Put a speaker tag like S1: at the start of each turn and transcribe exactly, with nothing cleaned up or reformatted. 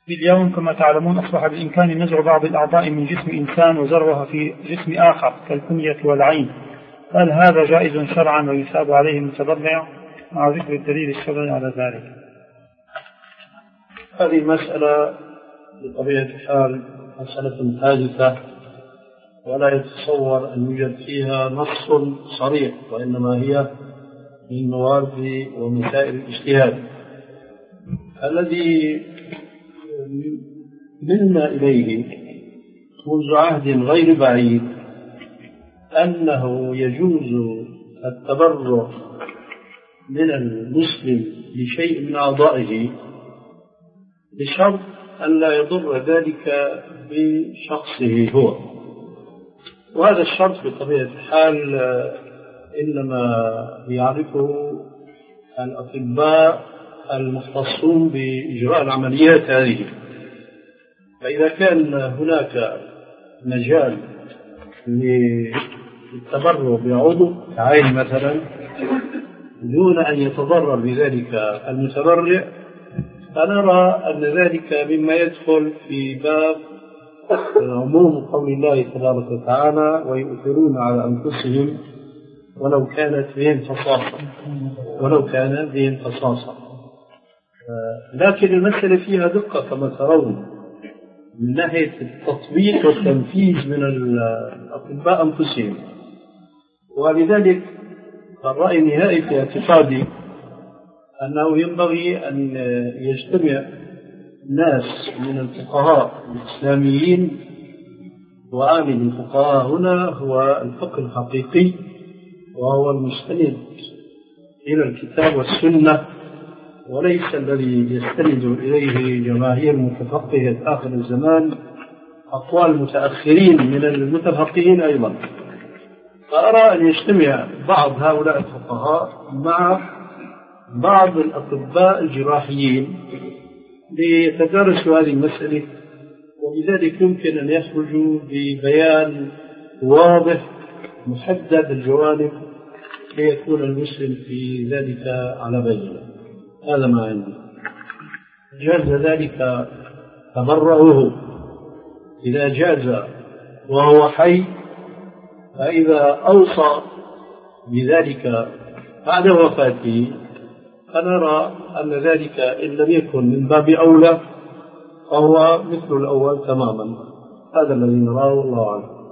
S1: اليوم كما تعلمون أصبح بالإمكان نزع بعض الأعضاء من جسم إنسان وزرعها في جسم آخر كالكلية والعين، هل هذا جائز شرعا ويثاب عليه المتبرع مع ذكر الدليل الشرعي على ذلك؟
S2: هذه المسألة بطبيعة الحال مسألة حادثة ولا يتصور أن يوجد فيها نص صريح، وإنما هي من موارد ومسائل الاجتهاد. الذي ملنا إليه منذ عهد غير بعيد أنه يجوز التبرع من المسلم لشيء من أعضائه بشرط أن لا يضر ذلك بشخصه هو، وهذا الشرط بطبيعة الحال إنما يعرفه الأطباء المختصون بإجراء العمليات هذه. فإذا كان هناك مجال للتبرع بعضو عين مثلا دون أن يتضرر بذلك المتبرع، فنرى أن ذلك مما يدخل في باب عموم قول الله تبارك وتعالى ويؤثرون على أنفسهم ولو كانت بهم خصاصة ولو كان بهم خصاصة. لكن المسألة فيها دقة كما ترون من ناحية التطبيق والتنفيذ من الأطباء أنفسهم. ولذلك الرأي النهائي في اعتقادي أنه ينبغي أن يجتمع ناس من الفقهاء الإسلاميين، وعامل الفقهاء هنا هو الفقه الحقيقي وهو المستند إلى الكتاب والسنة، وليس الذي يستند إليه جماهير متفقهة آخر الزمان أقوال متأخرين من المتفقهين أيضا. فأرى أن يجتمع بعض هؤلاء الفقهاء مع بعض الأطباء الجراحيين ليتدارسوا هذه المسألة، وبذلك يمكن أن يخرجوا ببيان واضح محدد الجوانب ليكون المسلم في ذلك على بينة. هذا ما عندي. جاز ذلك تبرعه إذا جاز وهو حي، فإذا أوصى بذلك بعد وفاته فنرى أن ذلك إن لم يكن من باب أولى فهو مثل الأول تماما. هذا الذي نراه، والله أعلم.